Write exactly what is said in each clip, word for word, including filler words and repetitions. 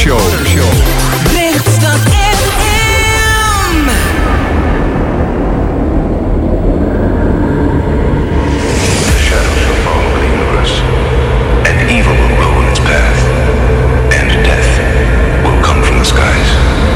Show. Lichtstad F M. The shadows will fall over the universe, and evil will rule its path, and death will come from the skies.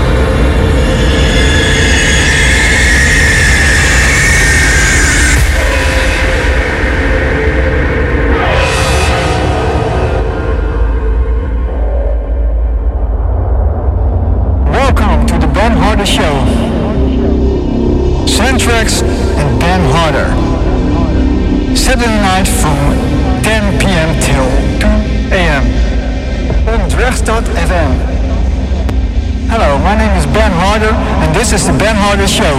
Ben Harder Show. Soundtracks and Ben Harder. Saturday night from ten p.m. till two a.m. on Drechtstad F M. Hello, my name is Ben Harder and this is the Ben Harder Show.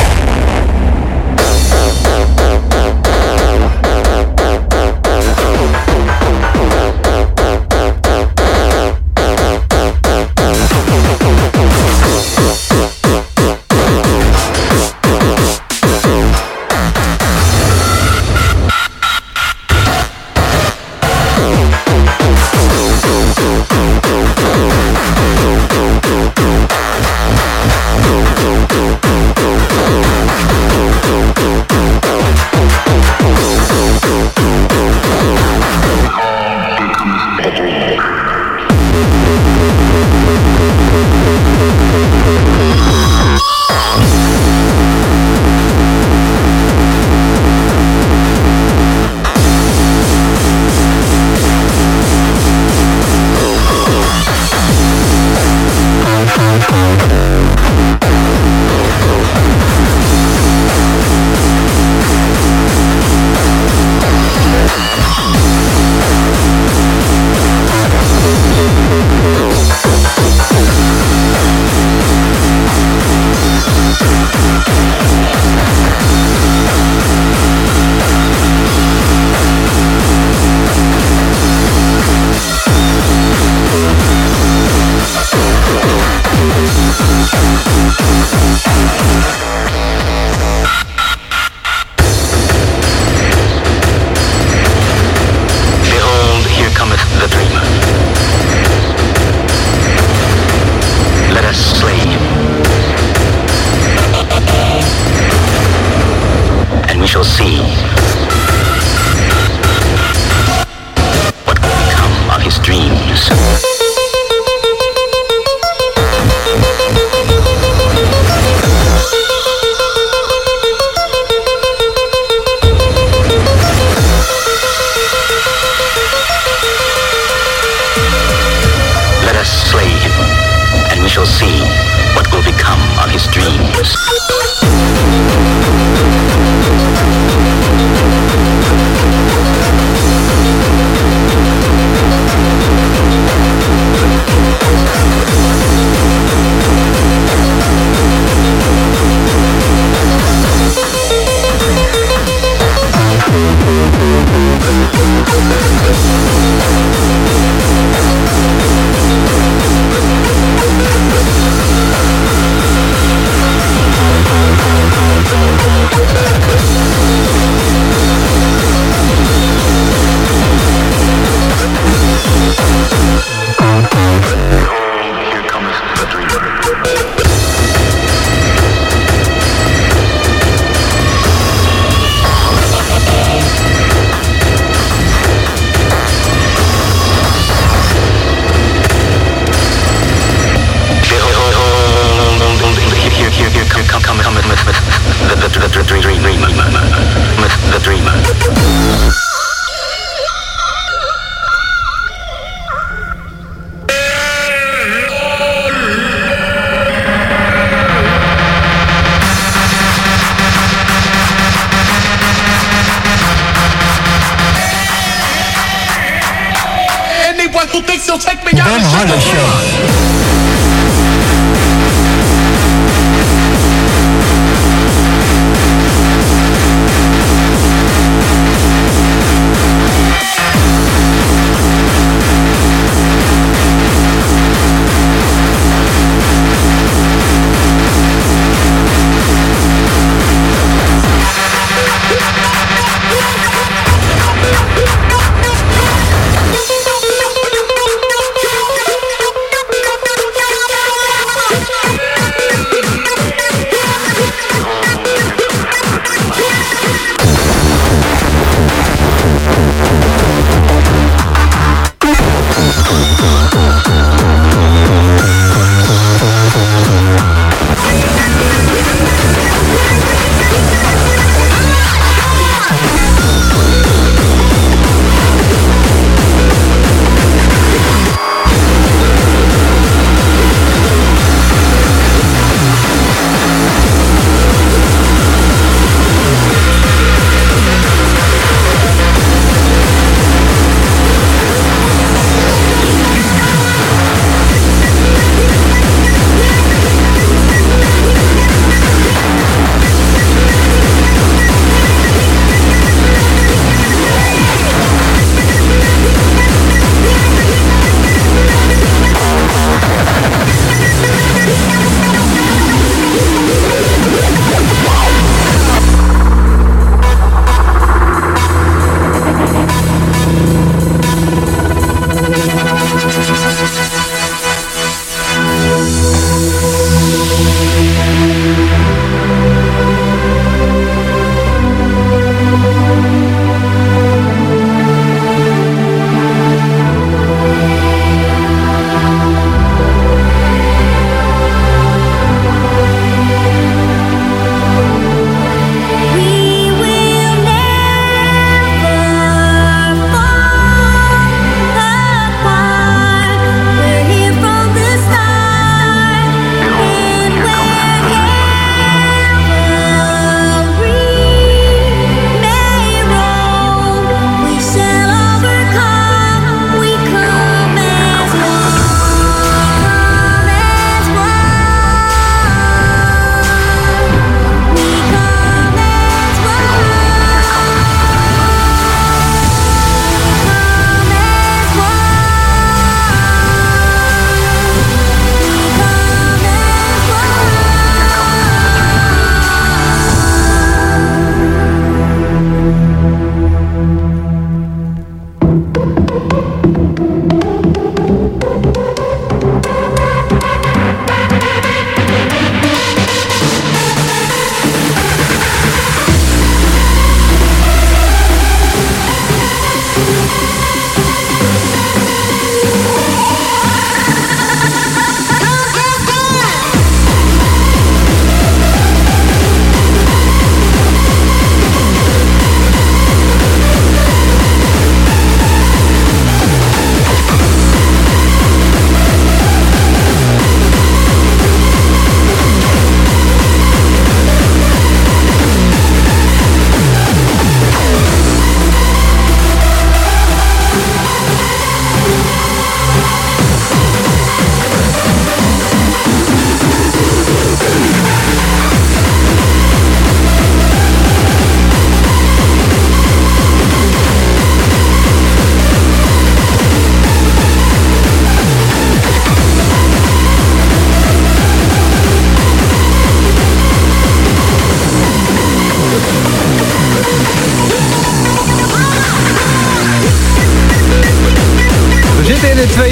Ben Harder Show.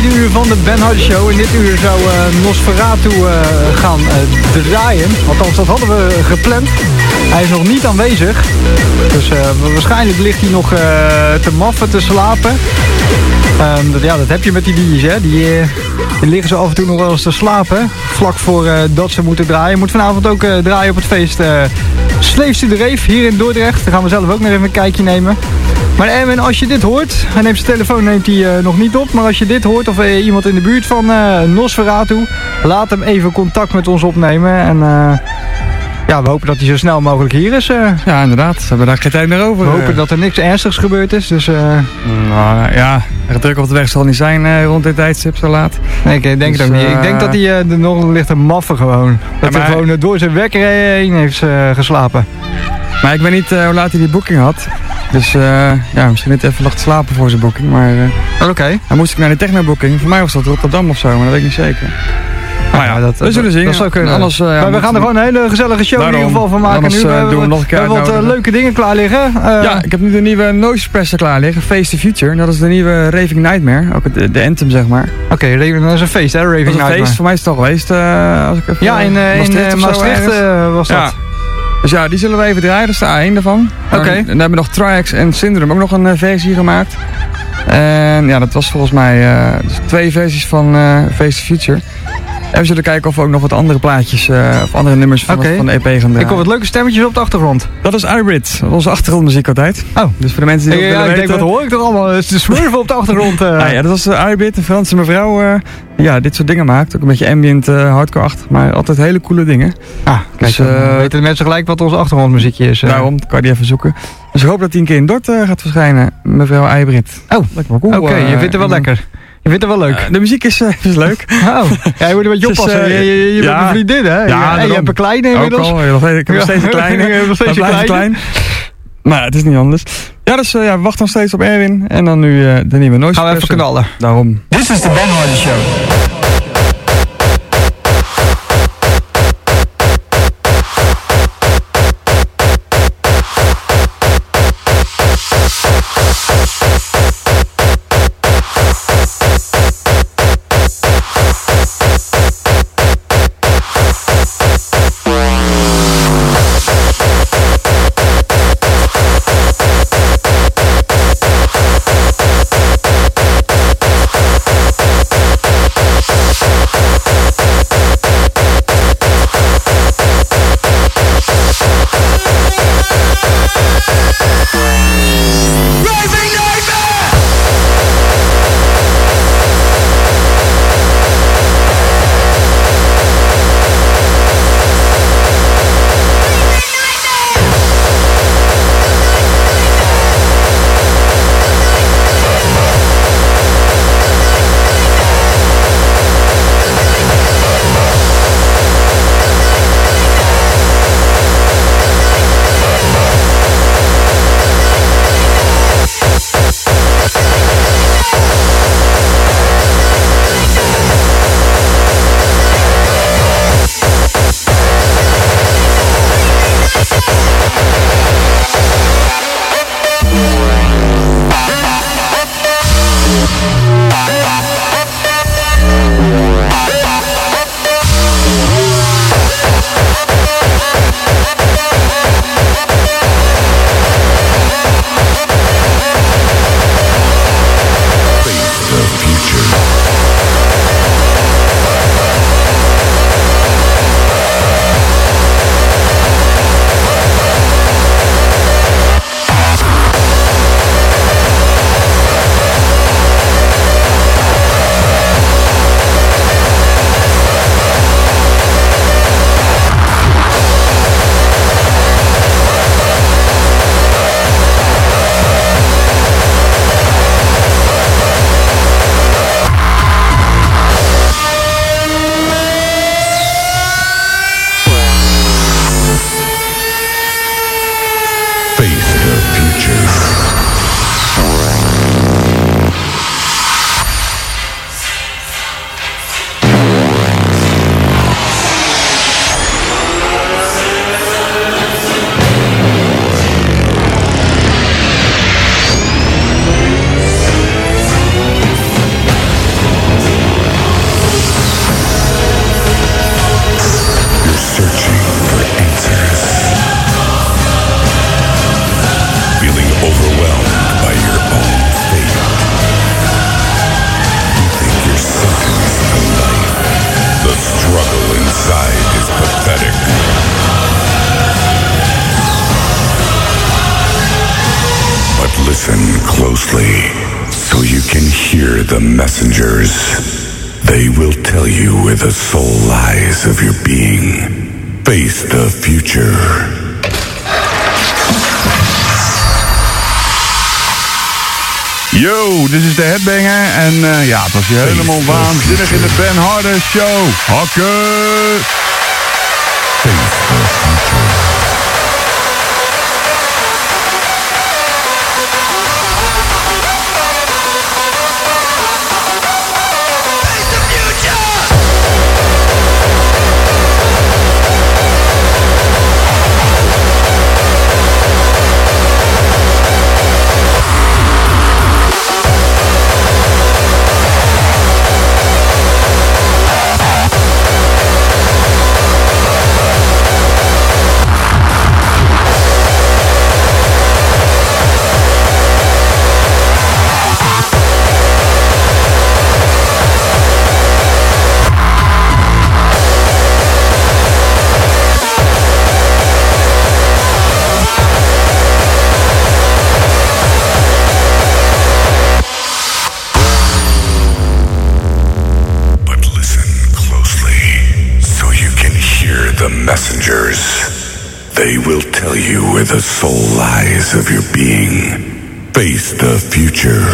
tweede uur van de Ben Hardy Show. In dit uur zou uh, Nosferatu uh, gaan uh, draaien. Althans, dat hadden we gepland. Hij is nog niet aanwezig. Dus uh, waarschijnlijk ligt hij nog uh, te maffen, te slapen. Um, dat, ja, dat heb je met die D J's, hè. Die, uh, die liggen zo af en toe nog wel eens te slapen. Vlak voor uh, dat ze moeten draaien. Moet vanavond ook uh, draaien op het feest uh, Sleefse de Reef hier in Dordrecht. Daar gaan we zelf ook nog even een kijkje nemen. Maar Erwin, als je dit hoort, hij neemt zijn telefoon neemt hij, uh, nog niet op. Maar als je dit hoort of uh, iemand in de buurt van uh, Nosferatu, laat hem even contact met ons opnemen. En uh, ja, we hopen dat hij zo snel mogelijk hier is. Uh. Ja, inderdaad. We hebben daar geen tijd meer over. We hopen dat er niks ernstigs gebeurd is. Dus, uh... nou, ja, er druk op de weg zal niet zijn uh, rond dit tijdstip zo laat. Nee, ik denk dus, het ook niet. Uh... Ik denk dat hij uh, er nog ligt te maffen gewoon. Dat ja, hij gewoon uh, door zijn wekker heen heeft uh, geslapen. Maar ik weet niet uh, hoe laat hij die boeking had. Dus uh, ja, misschien niet even lag te slapen voor zijn boeking. Maar uh, oké. Okay. Dan moest ik naar de techno-boeking. Voor mij was dat Rotterdam of zo, maar dat weet ik niet zeker. Maar ja, dat, we zullen zien. Dat zou kunnen. Anders, uh, ja, maar we gaan er gewoon een hele gezellige show daarom, in ieder geval van maken. Anders, nu uh, we, doen we nog een keer we hebben wat uh, leuke dingen klaar liggen. Uh, ja, ik heb nu de nieuwe Noise Suppressor klaar liggen. Face the Future. Dat is de nieuwe Raving Nightmare. Ook het, de anthem, zeg maar. Oké, okay, dat is een feest, hè? Raving Nightmare. Dat is een feest. Voor mij is het al geweest. Uh, als ik even, ja, in, uh, Maastricht, in uh, Maastricht uh, was dat. Ja. Dus ja, die zullen we even draaien. Dat is de A één daarvan. Oké. Okay. En dan hebben we nog Triax en Syndrome ook nog een uh, versie gemaakt. En ja, dat was volgens mij uh, dus twee versies van uh, Face the Future. En we zullen kijken of we ook nog wat andere plaatjes uh, of andere nummers van, okay. van de E P gaan draaien. Ik hoor wat leuke stemmetjes op de achtergrond. Dat is Hybrid, onze achtergrondmuziek altijd. Oh. Dus voor de mensen die ja, ja, ik weten... denk, wat hoor ik toch allemaal? Het is de smurfen op de achtergrond. Uh. Ah, ja, dat was uh, Hybrid, een Franse mevrouw uh, ja, dit soort dingen maakt. Ook een beetje ambient, uh, hardcore-achtig, maar altijd hele coole dingen. Ah, kijk, dus, uh, weten de mensen gelijk wat onze achtergrondmuziekje is. Uh. Daarom, kan je die even zoeken. Dus ik hoop dat die een keer in Dort uh, gaat verschijnen, mevrouw Hybrid. Oh, cool. Oké, okay, uh, je vindt het wel lekker. Je vindt het wel leuk. Uh, de muziek is, uh, is leuk. Oh, ja, je moet een beetje oppassen. Dus, uh, je je, je ja, bent een vriendin, hè? Ja, en je hebt een kleine inmiddels. Ook al, ik heb nog steeds een kleine. Ik heb nog steeds een kleine. Klein. Maar het is niet anders. Ja, dus uh, ja, we wachten nog steeds op Erwin. En dan nu uh, de nieuwe Noise. Gaan we even knallen. Daarom. Dit is de Ben Hardy Show. closely so you can hear the messengers. They will tell you where the soul lies of your being. Face the future. Yo, dit is de Headbanger en uh, ja, het was hier helemaal waanzinnig in de Ben Harder Show. Hakken! Face the future. Messengers. They will tell you where the soul lies of your being. Face the future.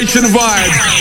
Generation vibe.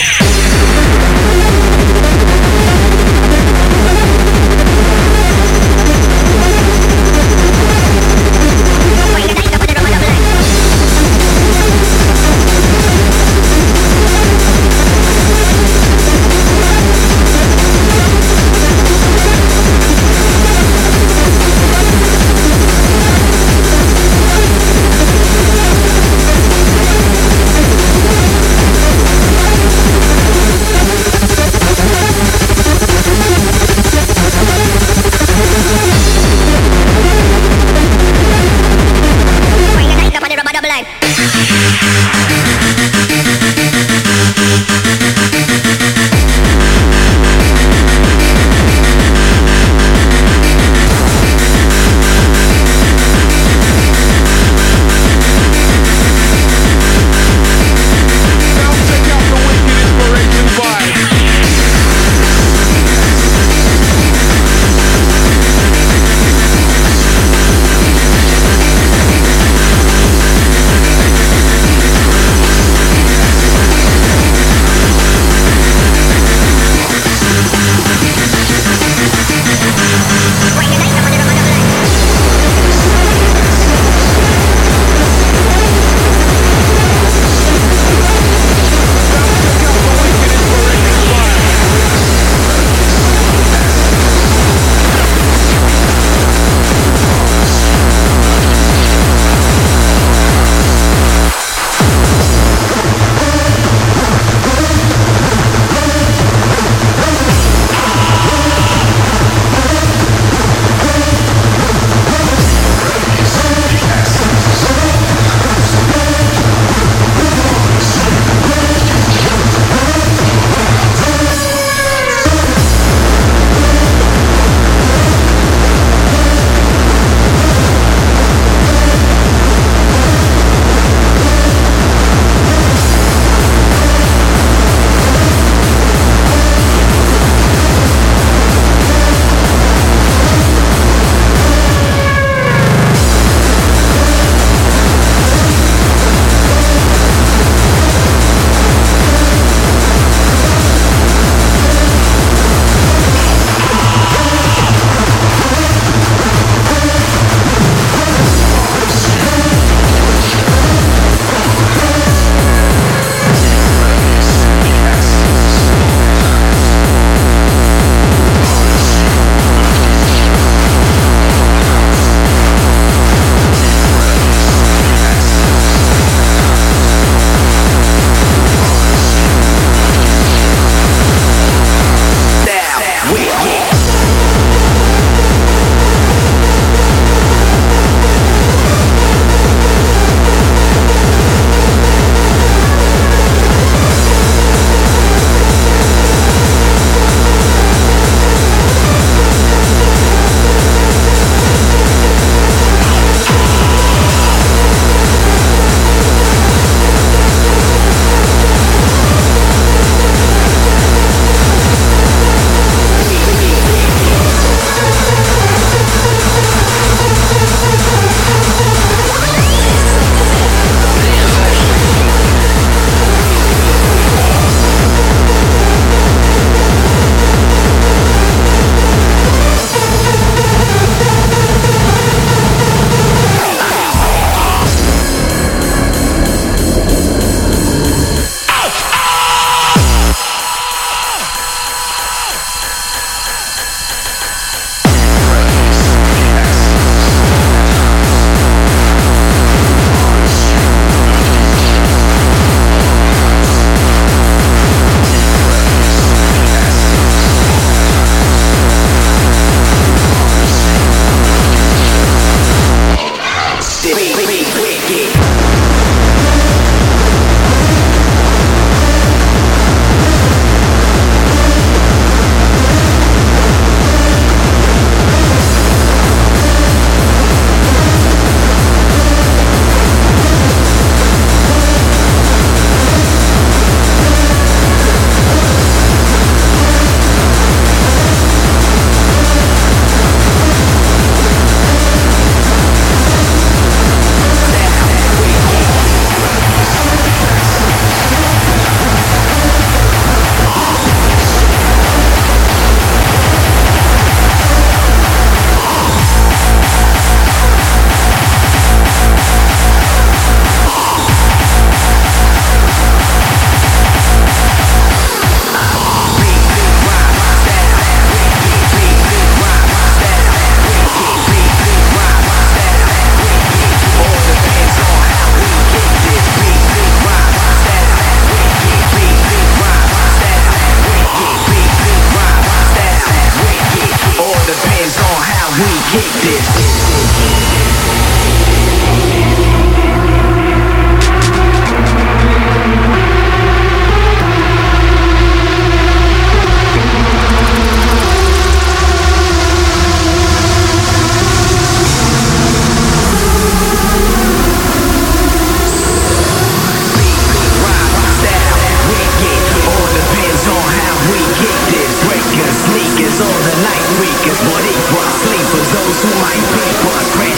We'll be right back.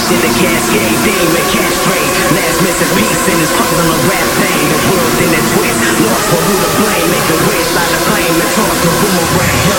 in the cascade, demon castrate. Last missing piece in this puzzle of rap thing. The world in that twist, lost for who to blame. Make a wish, light a flame, and toss the boomerang. Yo,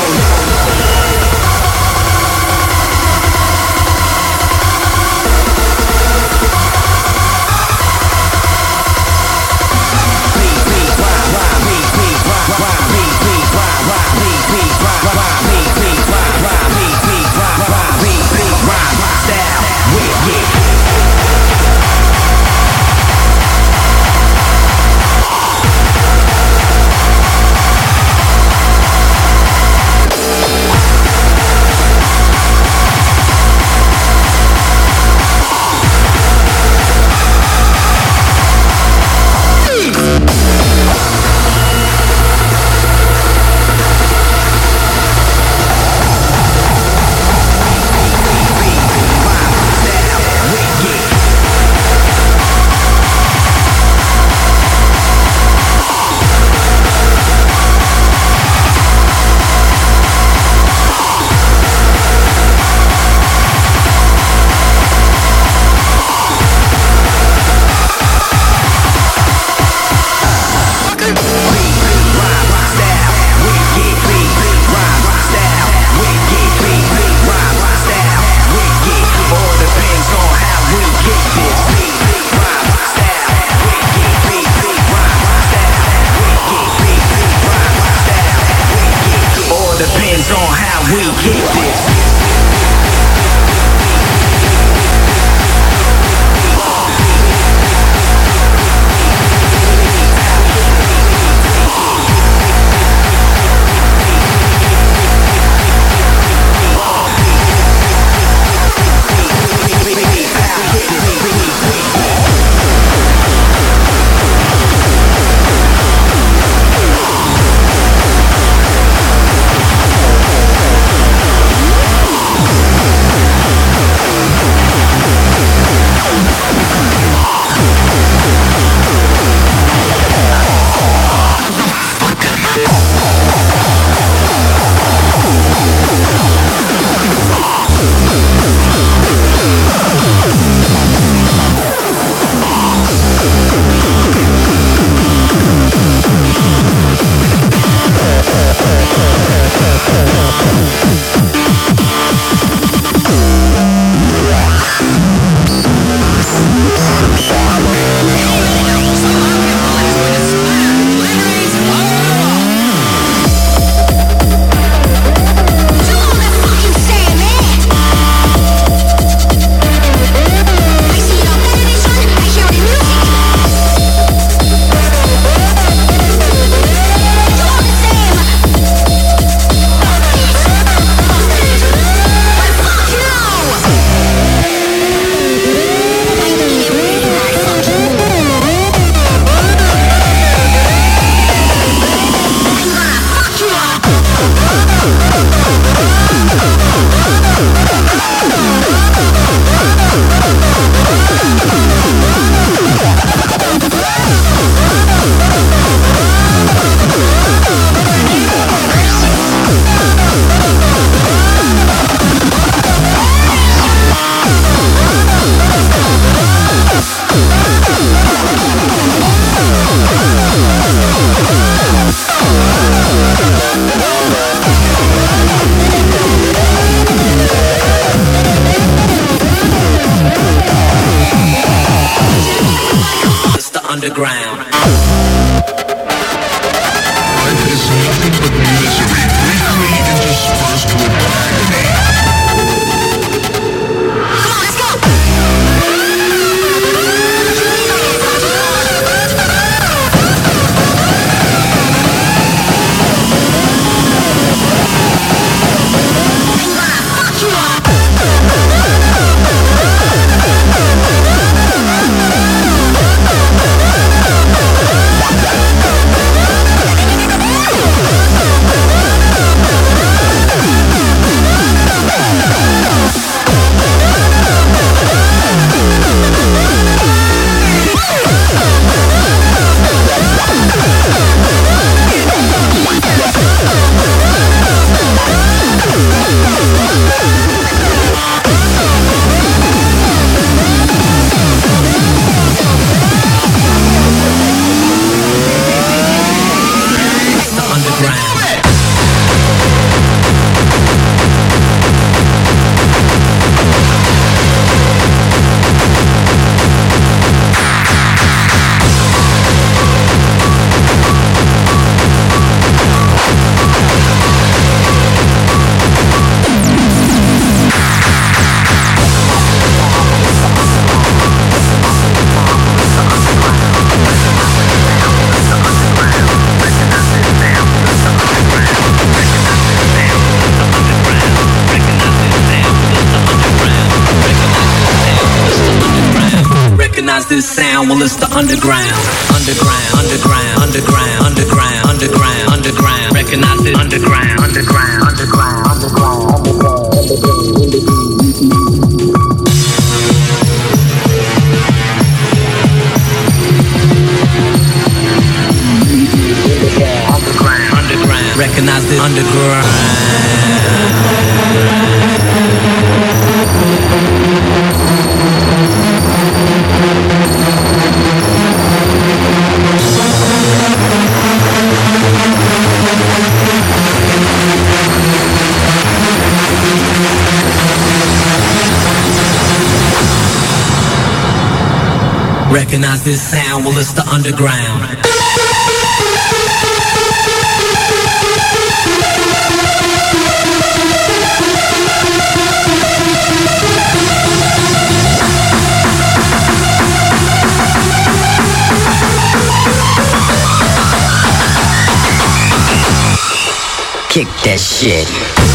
underground. Life is nothing but misery, briefly interspersed with agony. Come on, let's go! Fuck you up! Recognize this sound, well it's the underground. Underground, underground, underground, underground, underground, underground. Recognize this underground, underground, underground, underground, underground, underground, underground. Recognize this underground. Recognize this sound, well it's the underground. Kick that shit.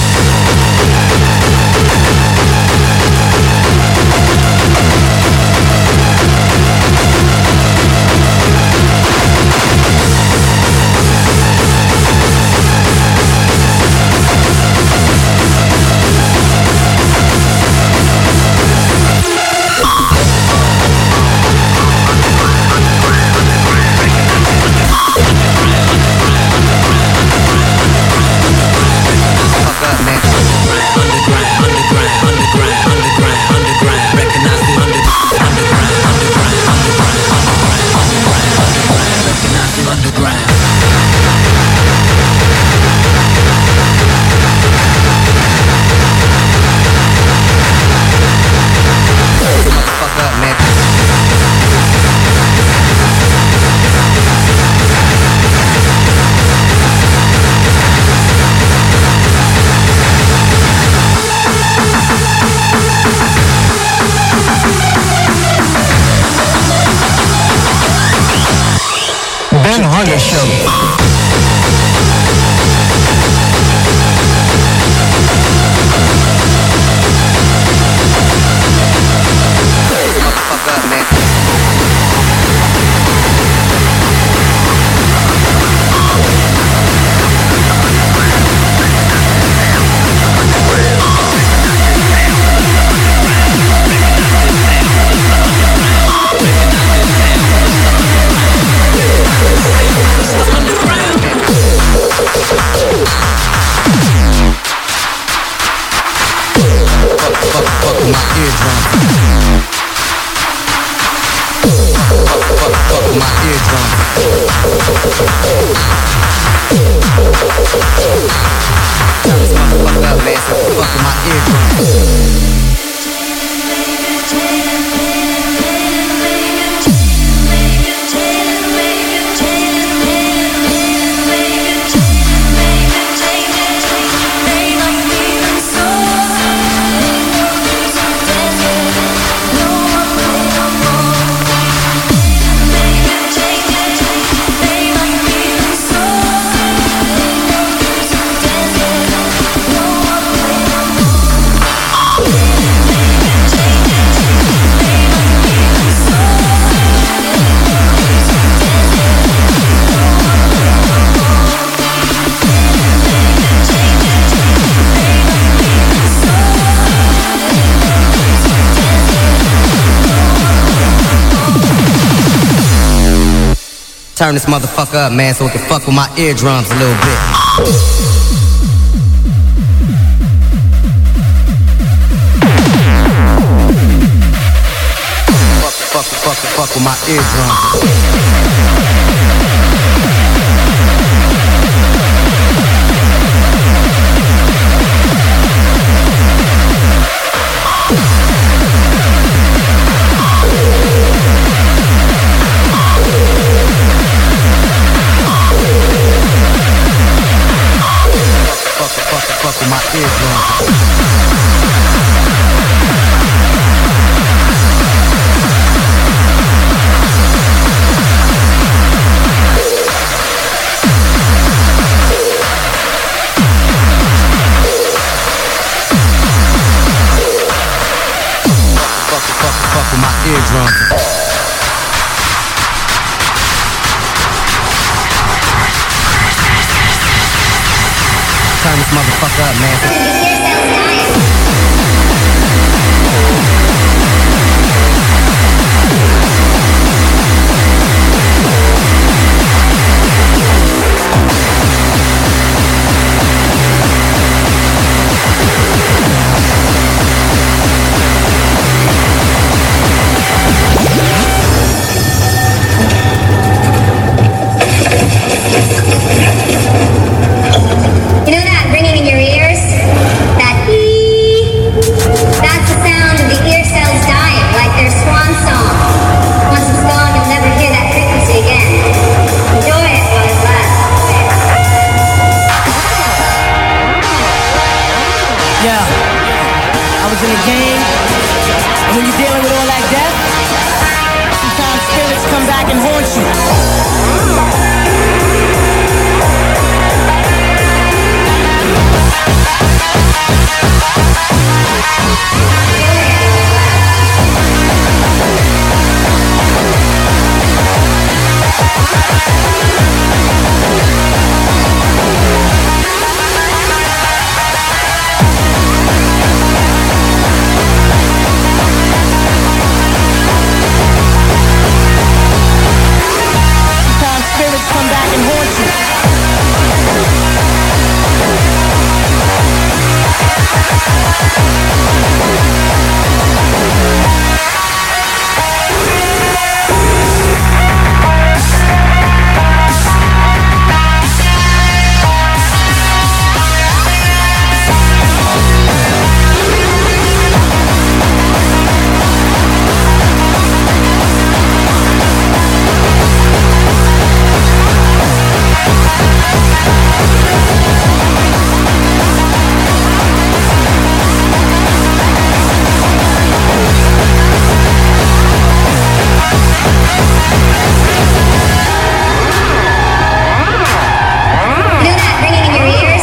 Ben Harder Show. Turn this motherfucker up, man, so it can fuck with my eardrums a little bit. Fuck, fuck, fuck, fuck with my eardrums. Fuck with my eardrums. Fuck, fuck, fuck with my eardrums. this motherfucker up, man. You know that ringing in your ears? That ee? That's the sound of the ear cells dying, like their swan song. Once it's gone, you'll never hear that frequency again. Enjoy it while it lasts. Yeah, I was in a game, and when you're dealing with all that death, sometimes spirits come back and haunt you. Sometimes spirits come back and haunt you. You know that ringing in your ears?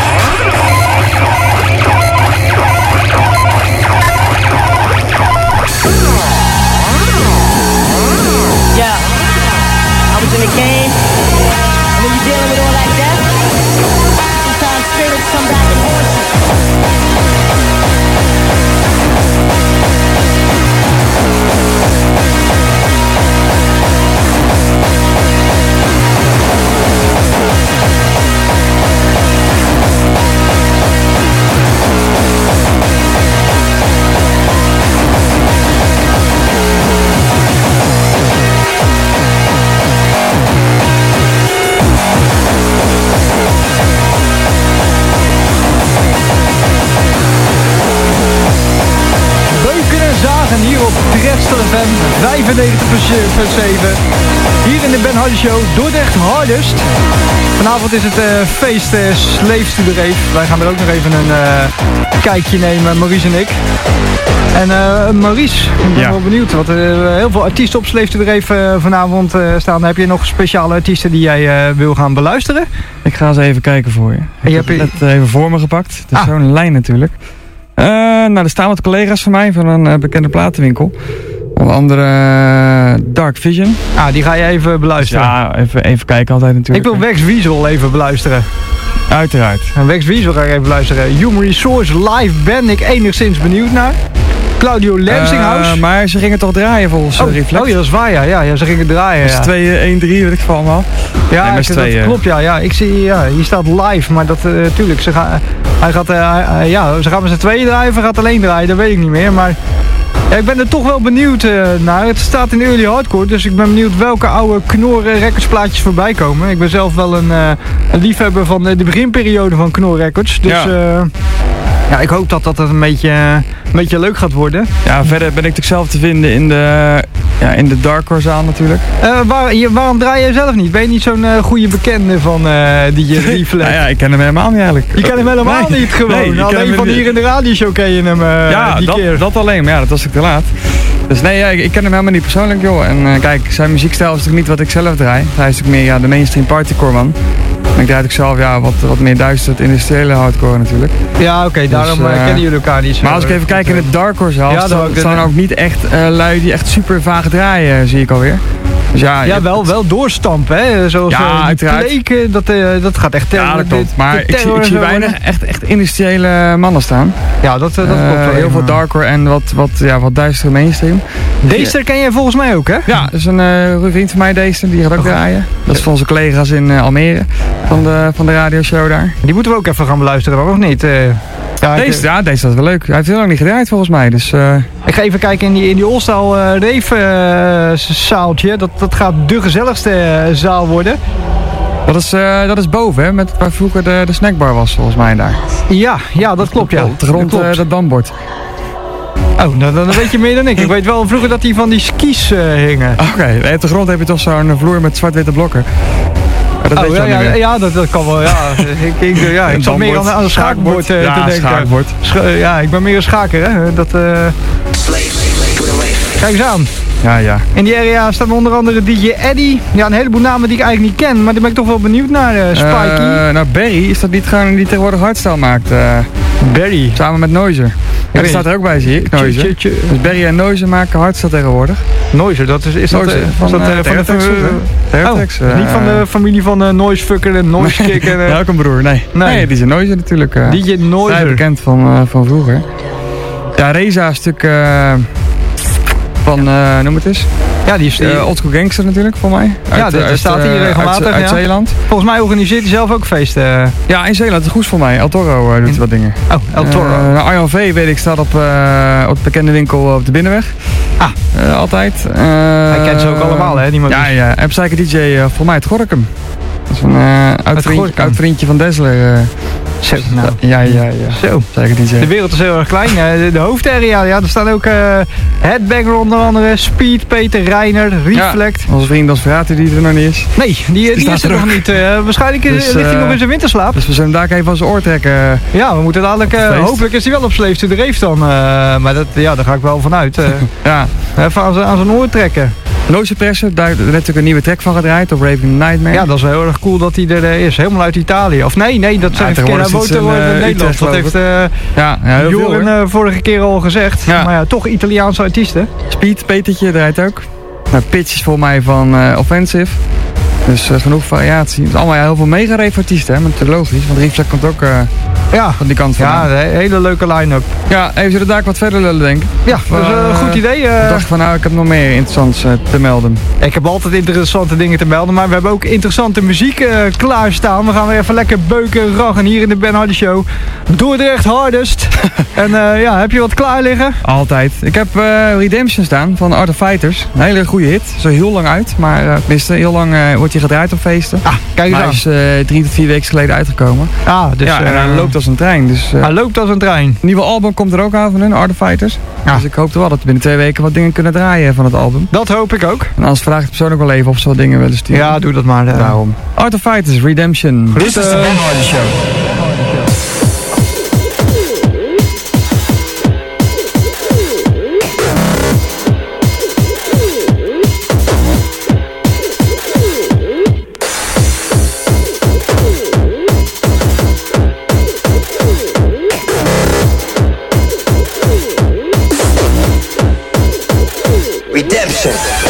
Yeah, I was in a game, and when you're dealing with all that death, sometimes spirits come back and haunt you. Beuken en zagen hier op Drexel F M vijfennegentig punt zeven. Hier in de Ben Hardy Show, Dordrecht Hardest. Vanavond is het uh, feest uh, Slaves to the Rave. Wij gaan er ook nog even een uh, kijkje nemen, Maurice en ik. En uh, Maurice, ik ben Ja. wel benieuwd. Want uh, heel veel artiesten op Slaves to the Rave uh, vanavond uh, staan. Heb je nog speciale artiesten die jij uh, wil gaan beluisteren? Ik ga eens even kijken voor je. En je Ik heb hebt- het net even voor me gepakt. Het is Ah. zo'n lijn natuurlijk. Eh, nou, er staan wat collega's van mij van een eh, bekende platenwinkel. Onder andere eh, Dark Vision. Ah, die ga je even beluisteren. Ja, even, even kijken altijd Ik natuurlijk. wil Wax Weasel even beluisteren. Uiteraard. En Wax Weasel ga ik even luisteren. Human Resource Live ben ik enigszins benieuwd naar. Claudio Lemsinghaus. Eh, maar ze gingen toch draaien volgens oh, uh, Reflex. oh ja, dat is waar, ja. Ja, ja ze gingen draaien. Dat is Ja, twee, één, drie, weet ik veel allemaal. ja nee, met ik- z'n dat tweeën. klopt, ja. ja. Ik zie, ja. Hier staat live, maar dat, uh, tuurlijk, ze gaan, hij gaat, uh, hij- ja, ze gaan met z'n tweeën draaien of hij gaat alleen draaien, dat weet ik niet meer. Maar ja, ik ben er toch wel benieuwd uh, naar. Het staat in Early Hardcore, dus ik ben benieuwd welke oude Knor Records plaatjes voorbij komen. Ik ben zelf wel een, uh, een liefhebber van de beginperiode van Knor Records, dus... Ja. Uh, ja, ik hoop dat dat een beetje, een beetje leuk gaat worden. Ja, verder ben ik natuurlijk zelf te vinden in de, ja, in de Darkcore zaal natuurlijk. Uh, waar, je, waarom draai je zelf niet? Ben je niet zo'n uh, goede bekende van uh, die Reflex? Nou ja, ik ken hem helemaal niet eigenlijk. Je kent hem helemaal Nee, niet gewoon. nee, ik ken Alleen hem van niet. hier in de radioshow ken je hem uh, Ja, die dat, keer. dat alleen, maar ja, dat was ik te laat. Dus nee, ja, ik, ik ken hem helemaal niet persoonlijk, joh. En uh, kijk, zijn muziekstijl is natuurlijk niet wat ik zelf draai. Hij is natuurlijk meer ja, de mainstream partycore man. En ik draai natuurlijk zelf ja, wat, wat meer duister, industriële hardcore natuurlijk. Ja, oké, okay, daarom Dus, uh, uh, kennen jullie elkaar niet zo. Maar als ik even kijk in de Darkcore zaal, Ja, dan staan, ook, staan uh, ook niet echt uh, lui die echt super vaag draaien, zie ik alweer. Dus ja, Ja, je- wel, wel doorstampen, hè? Zoals Ja, eh, die uiteraard. pleken, dat, eh, dat gaat echt Ja, dat klopt. Maar ik zie, ik zie weinig echt, echt industriële mannen staan. Ja, dat, eh, dat Eh, klopt wel. heel even. veel darker en wat, wat, ja, wat duistere mainstream. Deester ken jij volgens mij ook, hè? Ja, dat is een eh, goede vriend van mij, Deester, die gaat ook draaien. Dat is van onze collega's in eh, Almere, van de, van de radioshow daar. Die moeten we ook even gaan beluisteren, dan, of niet? Eh, ja, ik, Deze, ja, deze was wel leuk. Hij heeft heel lang niet gedraaid volgens mij, dus... eh, ik ga even kijken in die, in die Allstyle uh, Rave eh, zaaltje. Dat, dat gaat de gezelligste eh, zaal worden. dat, is, eh, dat is boven, hè, met waar vroeger de, de snackbar was volgens mij daar. Ja, ja, dat klopt, ja. Op de grond, dat eh, klopt. dat dambord. Oh, dan, dan weet je meer dan ik. Ik weet wel vroeger dat die van die skis eh, hingen. Oké, op de grond heb je toch zo'n vloer met zwart-witte blokken. Maar dat Oh, weet je ja, al niet ja, meer. ja, dat, dat kan wel, ja. ik, ik, ja, ik Een zat meer aan, dambord, aan een schaakbord eh, ja, te denken. schaakbord. Scha- ja, ik ben meer een schaker, hè. Dat, eh Kijk eens aan. Ja, ja. In die area staan onder andere D J Eddie. Ja, een heleboel namen die ik eigenlijk niet ken, maar daar ben ik toch wel benieuwd naar, eh Spikey. Eh, nou, Barry, is dat niet gewoon die tegenwoordig hardstyle maakt? eh, Barry. samen met Noiser. Ja, die staat er ook bij, zie ik, Noiser. Tje, tje, tje. Dus Barry en Noiser maken hardstyle tegenwoordig. Noiser, dat is, is dat, Noiser, eh, van, is dat, eh, eh, van de Terratex, familie? hè? Terratex, Oh, eh, niet van de familie van uh, Noisefucker en Noisekick en... eh, Ja, ook een broer, nee. Nee. Nee, die is een Noiser natuurlijk. eh, D J vrij Noiser. bekend van, eh, van vroeger. Ja, Reza is een stuk eh, van, eh, noem het eens. Ja, die is... die- Uh, Old School Gangster natuurlijk, voor mij. Ja, dat uit, staat hier eh, regelmatig, Uit, uit ja. Zeeland. Volgens mij organiseert hij zelf ook feesten. eh. Ja, in Zeeland. Dat is goed voor mij. El Toro eh, doet wat dingen. Oh, El Toro. Uh, nou, Arjan V, weet ik, staat op, uh, op de bekende winkel op de Binnenweg. Ah. Uh, altijd. Uh, Hij kent ze ook allemaal, hè? Die man ja, ja. En Psyche D J, uh, voor mij het Gorkum. Dat is een uh, oud, vriendje, Gorinchem. oud vriendje van Desler. Uh. Zo, nou. Ja, ja, ja. Zo. Psyche D J. De wereld is heel erg klein. hè. De, de hoofdarea, ja, er staan ook uh, Headbanger onder andere, Speed, Peter, Reiner, Reflect. Ja, onze vriend Nosferatu die er nog niet is. Nee, die, die, staat is er er nog ook. niet. Uh, waarschijnlijk uh, Dus, ligt hij uh, nog in zijn winterslaap. Dus we zullen hem daar even van zijn oor trekken. Ja, we moeten dadelijk, op het uh, feest. hopelijk is hij wel op Slave to the Rave dan. Uh, maar dat, ja, daar ga ik wel vanuit. Uh, Ja. even aan zijn, aan zijn oor trekken. Noise Presser, daar heeft natuurlijk een nieuwe track van gedraaid op Raving Nightmare. Ja, dat is wel heel erg cool dat hij er uh, is. Helemaal uit Italië. Of nee, nee, dat Ja, zijn verkeerde. Hij woont tegenwoordig er zit in ze in, uh, Nederland. Dat Utrecht, heeft uh, ja, ja, heel veel, Joren hoor. uh, vorige keer al gezegd. Ja. Maar ja, toch Italiaanse artiesten. Speed, Petertje draait ook. Nou, Pitch is voor mij van uh, Offensive. Dus uh, genoeg variatie. Het is allemaal ja, heel veel mega-rave artiesten, hè, maar natuurlijk logisch. Want Reflect komt ook uh, Ja, van die kant van. ja, een hele leuke line-up. Ja, even zullen we daar wat verder lullen, denk ik. Ja, dat is een Uh, goed idee. uh. Ik dacht van nou, ik heb nog meer interessants uh, te melden. Ik heb altijd interessante dingen te melden, maar we hebben ook interessante muziek uh, klaarstaan. We gaan weer even lekker beuken, raggen hier in de Ben Hardy Show. Dordrecht Hardest. En uh, ja, heb je wat klaar liggen? Altijd. Ik heb uh, Redemption staan van Art of Fighters. Een hele goede hit. Zo heel lang uit, maar uh, tenminste heel lang uh, wordt hij gedraaid op feesten. Ah, kijk eens Maar aan. hij is uh, drie tot vier weken geleden uitgekomen. Ah, dus, ja, en uh, hij loopt als een trein. Dus, uh, hij loopt als een trein. Het nieuwe album komt er ook aan van hun, Art of Fighters. Ja. Dus ik hoop toch wel dat we binnen twee weken wat dingen kunnen draaien van het album. Dat hoop ik ook. En anders vraag ik persoonlijk wel even of ze wat dingen willen sturen. Ja, doe dat maar. Uh. Daarom. Art of Fighters, Redemption. Dit is de Ben Hardy Show. Redemption.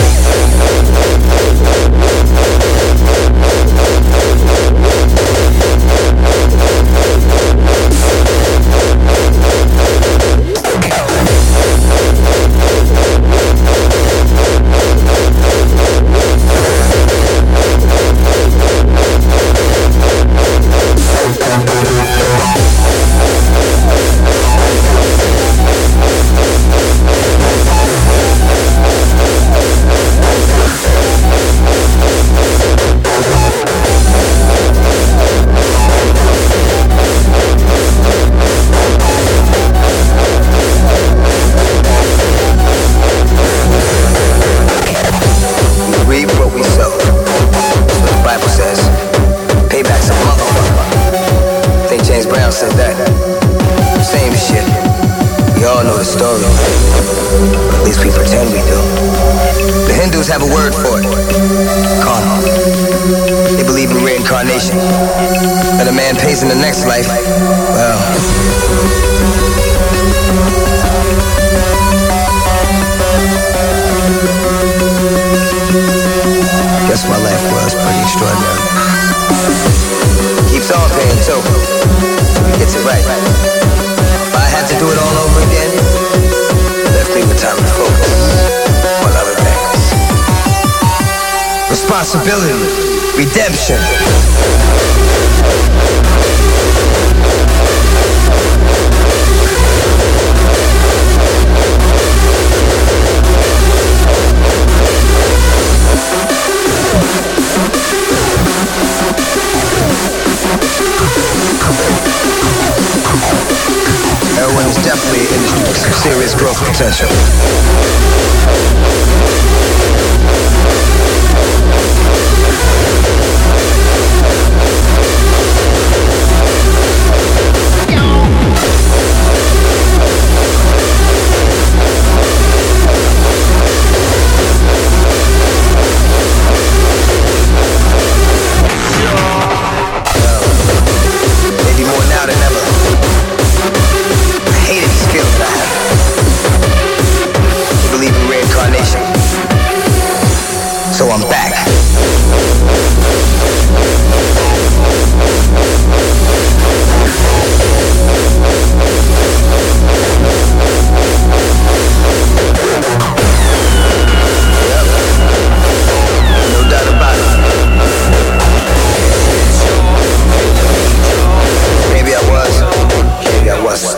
Reap what we sow. That's what the Bible says. Payback's a motherfucker. I think James Brown said that. Same shit. We all know the story. At least we pretend we do. The Hindus have a word for it. Karma. They believe in reincarnation. That a man pays in the next life. Well. responsibility, redemption. Heroin is definitely an industry with some serious growth potential. Maybe more now than ever. I hated these feelings I have. I believe in reincarnation. So I'm back. No doubt about it. Maybe I was. Maybe I wasn't.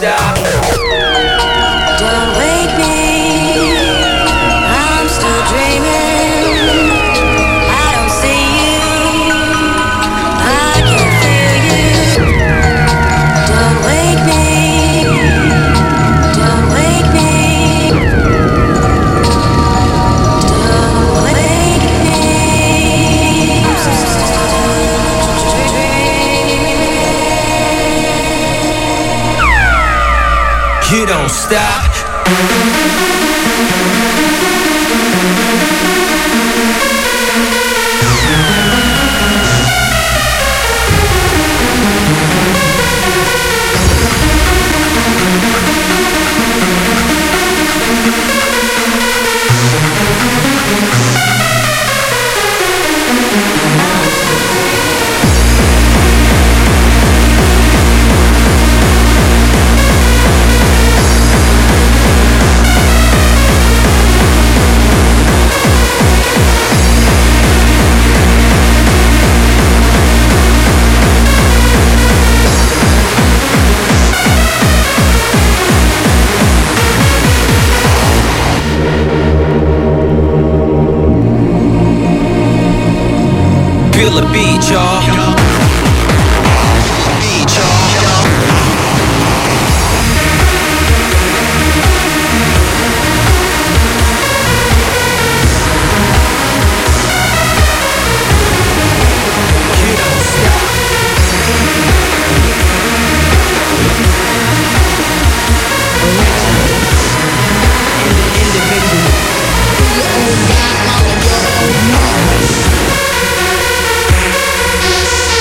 Don't wake me, I'm still dreaming. I don't see you, I can feel you. Don't wake me, don't wake me, don't wake me. You don't stop. Feel the beat, y'all. Beat, y'all. You don't stop. Individual. Your own God, your own mind.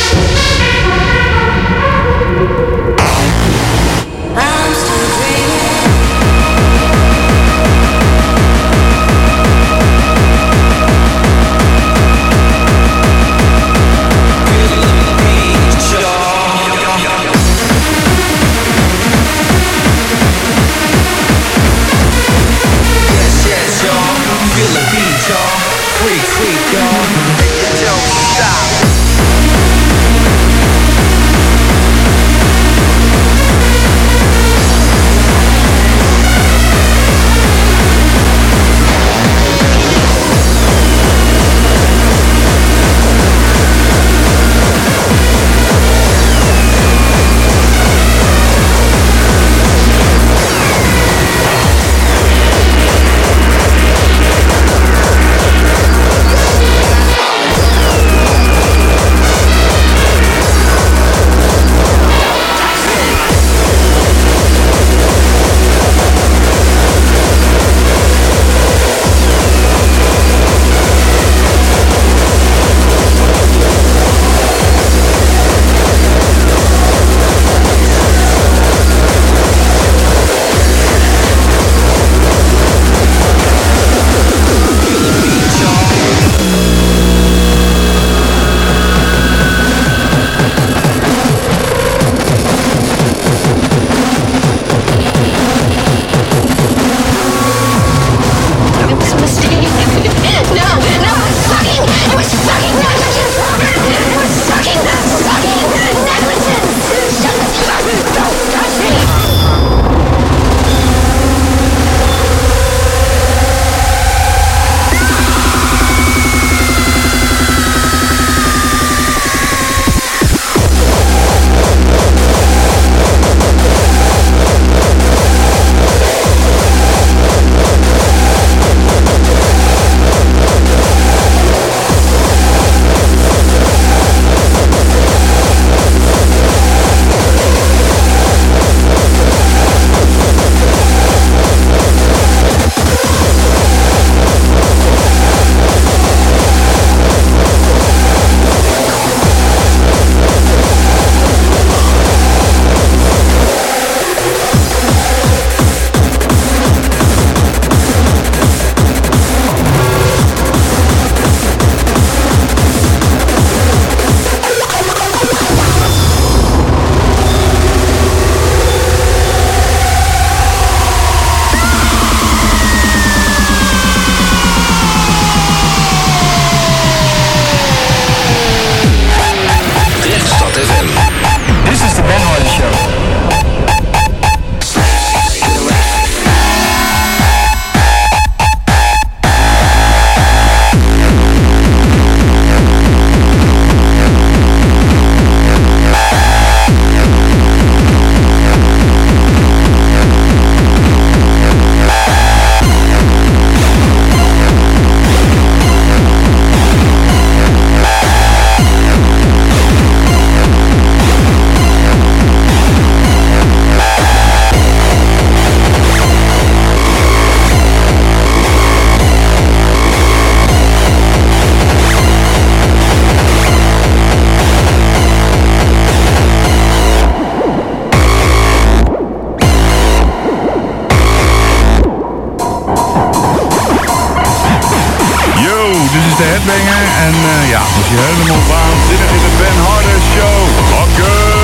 dit is de Headbanger. En uh, ja, dat is je helemaal waanzinnig in de Ben Harder Show. Oké.